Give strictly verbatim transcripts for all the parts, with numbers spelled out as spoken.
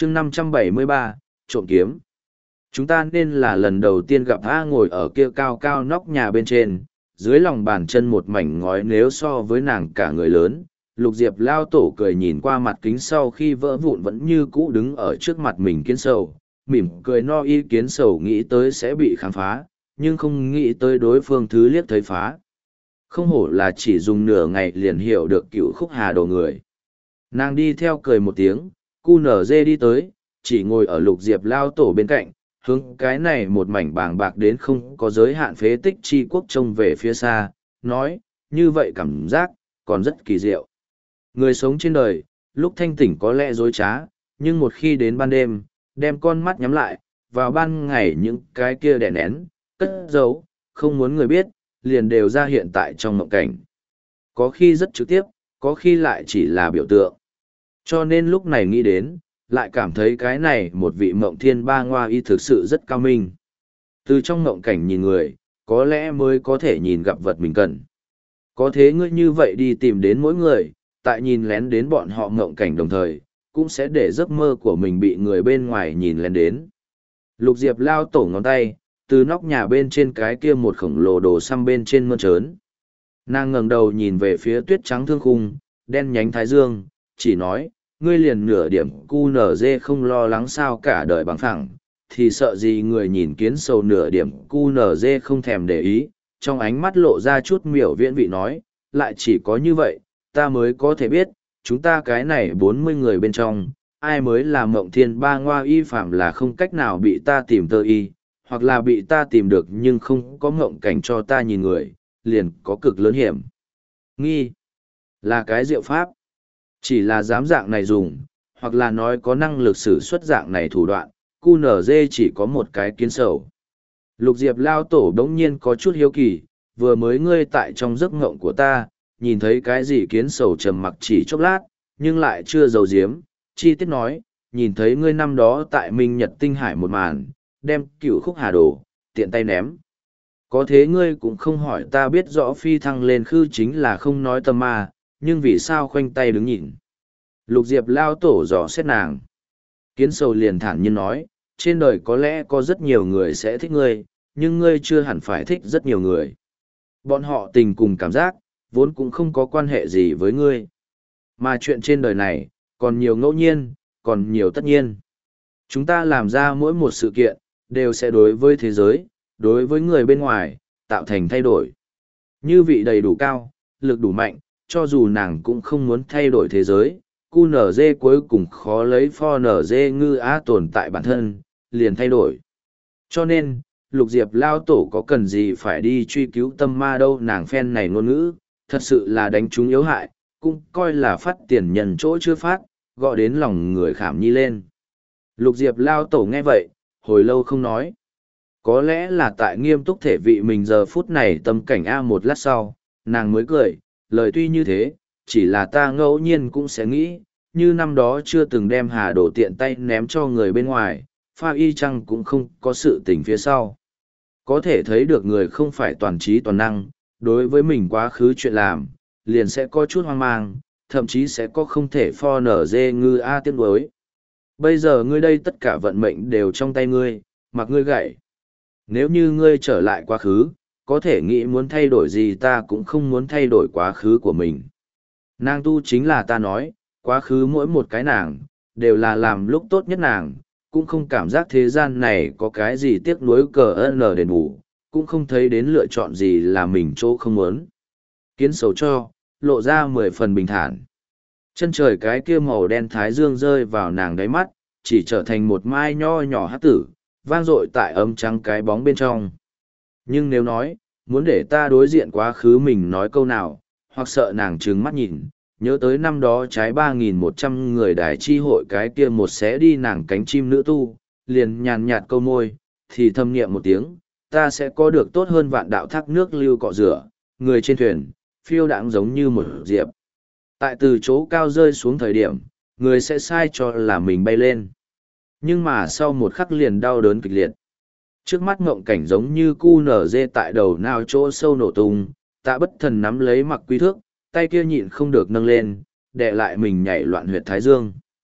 chương năm trăm bảy mươi ba, trộm kiếm. Chúng ta nên là lần đầu tiên gặp A ngồi ở kia cao cao nóc nhà bên trên, dưới lòng bàn chân một mảnh ngói nếu so với nàng cả người lớn. Lục Diệp lao tổ cười nhìn qua mặt kính sau khi vỡ vụn vẫn như cũ đứng ở trước mặt mình kiến sầu, mỉm cười no y kiến sầu nghĩ tới sẽ bị khám phá, nhưng không nghĩ tới đối phương thứ liếc thấy phá. Không hổ là chỉ dùng nửa ngày liền hiểu được cựu khúc hà đồ người. Nàng đi theo cười một tiếng, cu nở dê đi tới, chỉ ngồi ở Lục Diệp lao tổ bên cạnh, hướng cái này một mảnh bàng bạc đến không có giới hạn phế tích chi quốc trông về phía xa, nói, như vậy cảm giác, còn rất kỳ diệu. Người sống trên đời, lúc thanh tỉnh có lẽ dối trá, nhưng một khi đến ban đêm, đem con mắt nhắm lại, vào ban ngày những cái kia đè nén, cất giấu, không muốn người biết, liền đều ra hiện tại trong mộng cảnh. Có khi rất trực tiếp, có khi lại chỉ là biểu tượng. Cho nên lúc này nghĩ đến, lại cảm thấy cái này một vị mộng thiên ba ngoa y thực sự rất cao minh. Từ trong mộng cảnh nhìn người, có lẽ mới có thể nhìn gặp vật mình cần. Có thế ngươi như vậy đi tìm đến mỗi người, tại nhìn lén đến bọn họ mộng cảnh đồng thời, cũng sẽ để giấc mơ của mình bị người bên ngoài nhìn lén đến. Lục Diệp lao tổ ngón tay, từ nóc nhà bên trên cái kia một khổng lồ đồ xăm bên trên mơn trớn. Nàng ngẩng đầu nhìn về phía tuyết trắng thương khung, đen nhánh thái dương, chỉ nói, ngươi liền nửa điểm cu nở dê không lo lắng sao cả đời bằng phẳng, thì sợ gì người nhìn kiến sầu nửa điểm cu nở dê không thèm để ý, trong ánh mắt lộ ra chút miểu viễn vị nói, lại chỉ có như vậy, ta mới có thể biết, chúng ta cái này bốn mươi người bên trong, ai mới là mộng thiên ba ngoa y phạm là không cách nào bị ta tìm tơ y, hoặc là bị ta tìm được nhưng không có mộng cảnh cho ta nhìn người, liền có cực lớn hiểm. Nghi là cái diệu pháp. Chỉ là dám dạng này dùng, hoặc là nói có năng lực sử xuất dạng này thủ đoạn, cu nở dê chỉ có một cái kiến sầu. Lục Diệp lao tổ đống nhiên có chút hiếu kỳ, vừa mới ngươi tại trong giấc ngộng của ta, nhìn thấy cái gì kiến sầu trầm mặc chỉ chốc lát, nhưng lại chưa giấu giếm, chi tiết nói, nhìn thấy ngươi năm đó tại Minh Nhật Tinh Hải một màn, đem cửu khúc hà đồ, tiện tay ném. Có thế ngươi cũng không hỏi ta biết rõ phi thăng lên khư chính là không nói tâm ma, nhưng vì sao khoanh tay đứng nhìn. Lục Diệp lao tổ dò xét nàng. Kiến sầu liền thản nhiên nói, trên đời có lẽ có rất nhiều người sẽ thích ngươi, nhưng ngươi chưa hẳn phải thích rất nhiều người. Bọn họ tình cùng cảm giác, vốn cũng không có quan hệ gì với ngươi. Mà chuyện trên đời này, còn nhiều ngẫu nhiên, còn nhiều tất nhiên. Chúng ta làm ra mỗi một sự kiện, đều sẽ đối với thế giới, đối với người bên ngoài, tạo thành thay đổi. Như vị đầy đủ cao, lực đủ mạnh, cho dù nàng cũng không muốn thay đổi thế giới, cu nở dê cuối cùng khó lấy pho nở dê ngư á tồn tại bản thân, liền thay đổi. Cho nên, Lục Diệp lao tổ có cần gì phải đi truy cứu tâm ma đâu, nàng phen này ngôn ngữ, thật sự là đánh chúng yếu hại, cũng coi là phát tiền nhân chỗ chưa phát, gọi đến lòng người khảm nhi lên. Lục Diệp lao tổ nghe vậy, hồi lâu không nói. Có lẽ là tại nghiêm túc thể vị mình giờ phút này tâm cảnh A một lát sau, nàng mới cười, lời tuy như thế, chỉ là ta ngẫu nhiên cũng sẽ nghĩ, như năm đó chưa từng đem hà đổ tiện tay ném cho người bên ngoài, pha y chăng cũng không có sự tình phía sau. Có thể thấy được người không phải toàn trí toàn năng, đối với mình quá khứ chuyện làm, liền sẽ có chút hoang mang, thậm chí sẽ có không thể pho nở dê ngư a tiếc nuối. Bây giờ ngươi đây tất cả vận mệnh đều trong tay ngươi, mặc ngươi gậy. Nếu như ngươi trở lại quá khứ, có thể nghĩ muốn thay đổi gì ta cũng không muốn thay đổi quá khứ của mình. Nàng tu chính là ta nói, quá khứ mỗi một cái nàng, đều là làm lúc tốt nhất nàng, cũng không cảm giác thế gian này có cái gì tiếc nuối cờ ơn đền bù, cũng không thấy đến lựa chọn gì là mình chỗ không muốn. Kiến sầu cho, lộ ra mười phần bình thản. Chân trời cái kia màu đen thái dương rơi vào nàng đáy mắt, chỉ trở thành một mai nho nhỏ hát tử, vang dội tại ấm trắng cái bóng bên trong. Nhưng nếu nói, muốn để ta đối diện quá khứ mình nói câu nào, hoặc sợ nàng trừng mắt nhìn, nhớ tới năm đó trái ba nghìn một trăm người đài chi hội cái kia một xé đi nàng cánh chim nữ tu, liền nhàn nhạt câu môi, thì thâm niệm một tiếng, ta sẽ có được tốt hơn vạn đạo thác nước lưu cọ rửa, người trên thuyền, phiêu đãng giống như một diệp. Tại từ chỗ cao rơi xuống thời điểm, người sẽ sai cho là mình bay lên. Nhưng mà sau một khắc liền đau đớn kịch liệt. Trước mắt ngộng cảnh giống như cu nở dê tại đầu nào chỗ sâu nổ tung, tạ bất thần nắm lấy mặc quy thước, tay kia nhịn không được nâng lên, đè lại mình nhảy loạn huyệt thái dương.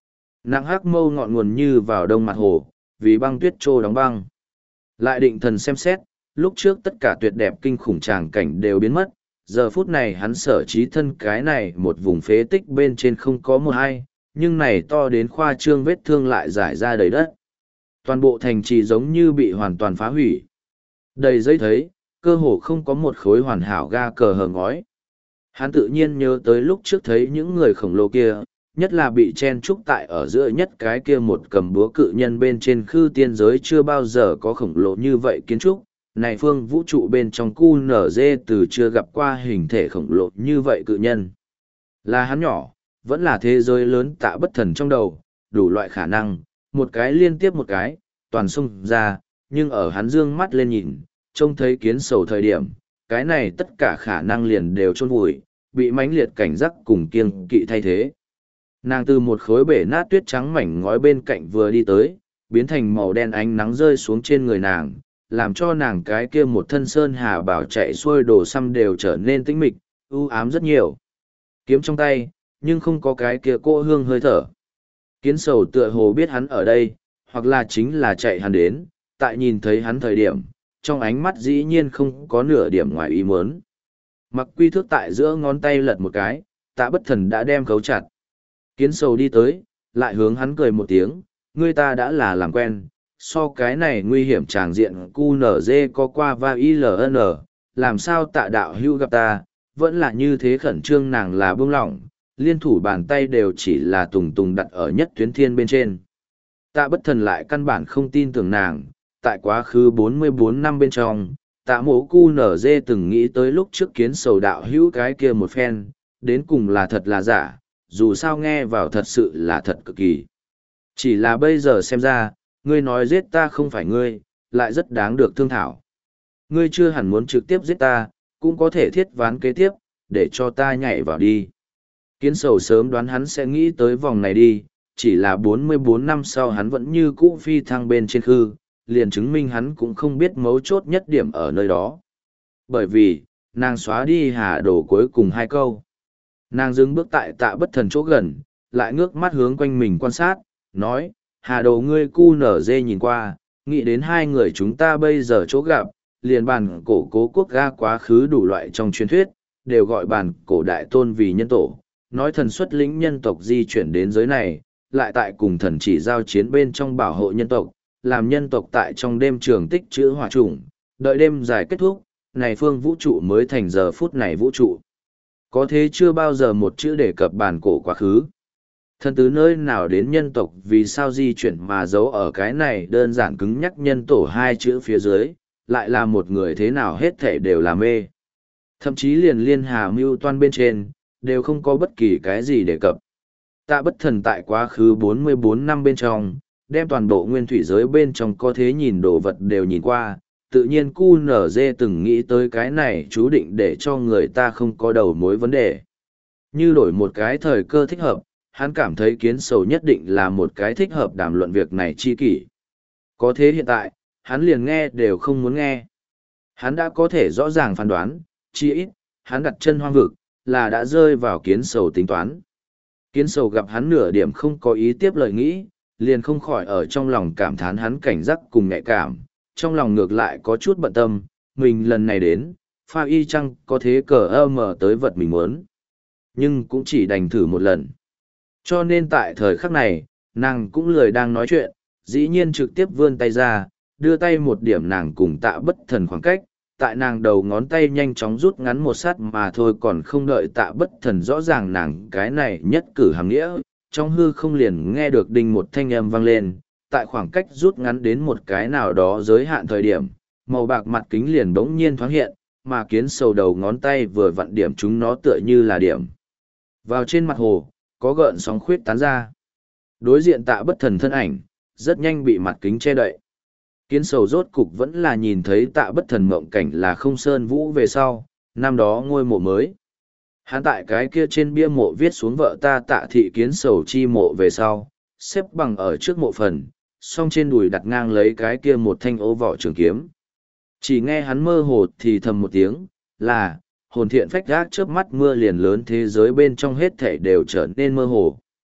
Nặng hắc mâu ngọn nguồn như vào đông mặt hồ, vì băng tuyết trô đóng băng. Lại định thần xem xét, lúc trước tất cả tuyệt đẹp kinh khủng tràng cảnh đều biến mất, giờ phút này hắn sở trí thân cái này một vùng phế tích bên trên không có một ai, nhưng này to đến khoa trương vết thương lại rải ra đầy đất. Toàn bộ thành trì giống như bị hoàn toàn phá hủy. Đầy giấy thấy, cơ hồ không có một khối hoàn hảo ga cờ hờ ngói. Hắn tự nhiên nhớ tới lúc trước thấy những người khổng lồ kia, nhất là bị chen trúc tại ở giữa nhất cái kia một cầm búa cự nhân bên trên khư tiên giới chưa bao giờ có khổng lồ như vậy kiến trúc. Này phương vũ trụ bên trong cu nở dê từ chưa gặp qua hình thể khổng lồ như vậy cự nhân. Là hắn nhỏ, vẫn là thế giới lớn tạ bất thần trong đầu, đủ loại khả năng, một cái liên tiếp một cái, toàn xung ra, nhưng ở hắn dương mắt lên nhìn, trông thấy kiến sầu thời điểm, cái này tất cả khả năng liền đều chôn vùi, bị mãnh liệt cảnh giác cùng kiêng kỵ thay thế. Nàng từ một khối bể nát tuyết trắng mảnh ngói bên cạnh vừa đi tới, biến thành màu đen ánh nắng rơi xuống trên người nàng, làm cho nàng cái kia một thân sơn hà bảo chạy xuôi đồ xăm đều trở nên tĩnh mịch, u ám rất nhiều. Kiếm trong tay, nhưng không có cái kia cô hương hơi thở. Kiến sầu tựa hồ biết hắn ở đây, hoặc là chính là chạy hắn đến, tại nhìn thấy hắn thời điểm, trong ánh mắt dĩ nhiên không có nửa điểm ngoài ý muốn. Mặc quy thước tại giữa ngón tay lật một cái, tạ bất thần đã đem khấu chặt. Kiến sầu đi tới, lại hướng hắn cười một tiếng, ngươi ta đã là làm quen, so cái này nguy hiểm tràng diện cu nở dê có qua va i ln, làm sao tạ đạo hưu gặp ta, vẫn là như thế khẩn trương nàng là buông lỏng, liên thủ bàn tay đều chỉ là tùng tùng đặt ở nhất tuyến thiên bên trên. Tạ bất thần lại căn bản không tin tưởng nàng, tại quá khứ bốn mươi bốn năm bên trong, tạ mổ cu nở dê từng nghĩ tới lúc trước kiến sầu đạo hữu cái kia một phen, đến cùng là thật là giả, dù sao nghe vào thật sự là thật cực kỳ. Chỉ là bây giờ xem ra, ngươi nói giết ta không phải ngươi, lại rất đáng được thương thảo. Ngươi chưa hẳn muốn trực tiếp giết ta, cũng có thể thiết ván kế tiếp, để cho ta nhảy vào đi. Kiến sầu sớm đoán hắn sẽ nghĩ tới vòng này đi, chỉ là bốn mươi bốn năm sau hắn vẫn như cũ phi thăng bên trên khư, liền chứng minh hắn cũng không biết mấu chốt nhất điểm ở nơi đó. Bởi vì, nàng xóa đi hà đồ cuối cùng hai câu. Nàng dừng bước tại tạ bất thần chỗ gần, lại ngước mắt hướng quanh mình quan sát, nói, hà đồ ngươi cu nở dê nhìn qua, nghĩ đến hai người chúng ta bây giờ chỗ gặp, liền bàn cổ cố quốc ga quá khứ đủ loại trong truyền thuyết, đều gọi bàn cổ đại tôn vì nhân tổ, nói thần xuất lĩnh nhân tộc di chuyển đến giới này, lại tại cùng thần chỉ giao chiến bên trong bảo hộ nhân tộc, làm nhân tộc tại trong đêm trường tích trữ hỏa chủng, đợi đêm dài kết thúc, này phương vũ trụ mới thành giờ phút này vũ trụ. Có thế chưa bao giờ một chữ đề cập bản cổ quá khứ. Thần tứ nơi nào đến nhân tộc vì sao di chuyển mà giấu ở cái này đơn giản cứng nhắc nhân tổ hai chữ phía dưới, lại là một người thế nào hết thể đều là mê. Thậm chí liền liên hà mưu toan bên trên, đều không có bất kỳ cái gì đề cập. Tạ bất thần tại quá khứ bốn mươi bốn năm bên trong, đem toàn bộ nguyên thủy giới bên trong có thế nhìn đồ vật đều nhìn qua, tự nhiên cu nở dê từng nghĩ tới cái này chú định để cho người ta không có đầu mối vấn đề. Như đổi một cái thời cơ thích hợp, hắn cảm thấy kiến sầu nhất định là một cái thích hợp đàm luận việc này chi kỷ. Có thế hiện tại, hắn liền nghe đều không muốn nghe. Hắn đã có thể rõ ràng phán đoán, chi ít, hắn đặt chân hoang vực, là đã rơi vào kiến sầu tính toán. Kiến sầu gặp hắn nửa điểm không có ý tiếp lời nghĩ, liền không khỏi ở trong lòng cảm thán hắn cảnh giác cùng nhạy cảm, trong lòng ngược lại có chút bận tâm, mình lần này đến, pha y chăng có thế cờ ơ mờ tới vật mình muốn. Nhưng cũng chỉ đành thử một lần. Cho nên tại thời khắc này, nàng cũng lười đang nói chuyện, dĩ nhiên trực tiếp vươn tay ra, đưa tay một điểm nàng cùng tạ bất thần khoảng cách, tại nàng đầu ngón tay nhanh chóng rút ngắn một sát mà thôi còn không đợi tạ bất thần rõ ràng nàng cái này nhất cử hàm nghĩa, trong hư không liền nghe được đinh một thanh âm vang lên, tại khoảng cách rút ngắn đến một cái nào đó giới hạn thời điểm, màu bạc mặt kính liền bỗng nhiên thoáng hiện, mà kiến sầu đầu ngón tay vừa vặn điểm chúng nó tựa như là điểm. Vào trên mặt hồ, có gợn sóng khuyết tán ra. Đối diện tạ bất thần thân ảnh, rất nhanh bị mặt kính che đậy. Kiến sầu rốt cục vẫn là nhìn thấy tạ bất thần mộng cảnh là không sơn vũ về sau, năm đó ngôi mộ mới. Hắn tại cái kia trên bia mộ viết xuống vợ ta tạ thị kiến sầu chi mộ về sau, xếp bằng ở trước mộ phần, song trên đùi đặt ngang lấy cái kia một thanh ố vỏ trường kiếm. Chỉ nghe hắn mơ hồ thì thầm một tiếng, là, hồn thiện phách gác trước mắt mưa liền lớn thế giới bên trong hết thể đều trở nên mơ hồ.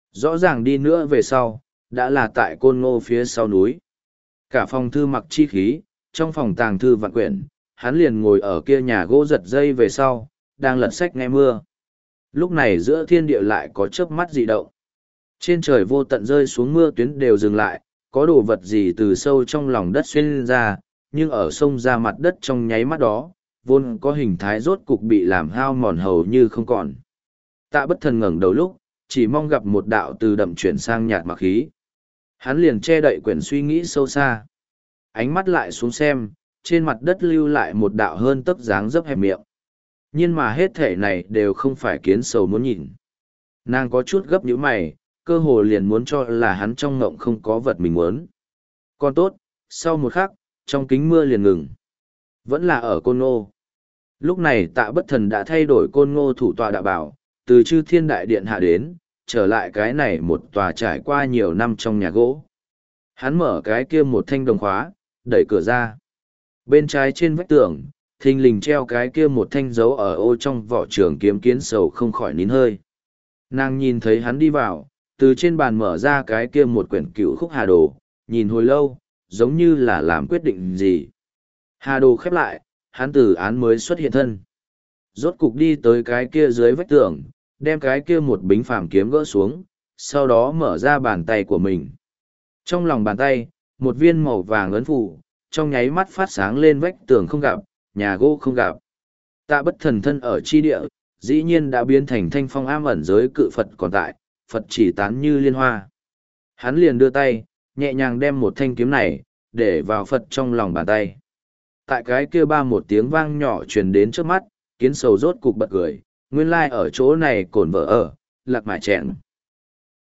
Rõ ràng đi nữa về sau, đã là tại côn ngô phía sau núi. Cả phòng thư mặc chi khí, trong phòng tàng thư vạn quyển, hắn liền ngồi ở kia nhà gỗ giật dây về sau, đang lật sách nghe mưa. Lúc này giữa thiên địa lại có chớp mắt dị động. Trên trời vô tận rơi xuống mưa tuyến đều dừng lại, có đồ vật gì từ sâu trong lòng đất xuyên ra, nhưng ở sông ra mặt đất trong nháy mắt đó, vốn có hình thái rốt cục bị làm hao mòn hầu như không còn. Tạ Bất Thần ngẩng đầu lúc, chỉ mong gặp một đạo từ đậm chuyển sang nhạt mặc khí. Hắn liền che đậy quyển suy nghĩ sâu xa. Ánh mắt lại xuống xem, trên mặt đất lưu lại một đạo hơn tấc dáng dấp hẹp miệng. Nhưng mà hết thể này đều không phải kiến sầu muốn nhìn. Nàng có chút gấp nhíu mày, cơ hồ liền muốn cho là hắn trong ngộng không có vật mình muốn. Còn tốt, sau một khắc, trong kính mưa liền ngừng. Vẫn là ở Côn Ngô. Lúc này Tạ Bất Thần đã thay đổi Côn Ngô thủ tọa đạo bảo, từ Chư Thiên Đại Điện hạ đến, trở lại cái này một tòa trải qua nhiều năm trong nhà gỗ. Hắn mở cái kia một thanh đồng khóa, đẩy cửa ra. Bên trái trên vách tường, thình lình treo cái kia một thanh dấu ở ô trong vỏ trường kiếm kiến sầu không khỏi nín hơi. Nàng nhìn thấy hắn đi vào, từ trên bàn mở ra cái kia một quyển cựu khúc hà đồ, nhìn hồi lâu, giống như là làm quyết định gì. Hà đồ khép lại, hắn từ án mới xuất hiện thân. Rốt cục đi tới cái kia dưới vách tường, đem cái kia một bính phàm kiếm gỡ xuống, sau đó mở ra bàn tay của mình. Trong lòng bàn tay, một viên màu vàng ấn phù, trong nháy mắt phát sáng lên vách tường không gặp, nhà gỗ không gặp. Tạ Bất Thần thân ở chi địa, dĩ nhiên đã biến thành thanh phong am ẩn giới cự Phật còn tại, Phật chỉ tán như liên hoa. Hắn liền đưa tay, nhẹ nhàng đem một thanh kiếm này, để vào Phật trong lòng bàn tay. Tại cái kia ba một tiếng vang nhỏ truyền đến trước mắt, kiến sầu rốt cục bật cười, nguyên lai ở chỗ này cổn vợ ở, lạc mải chẹn.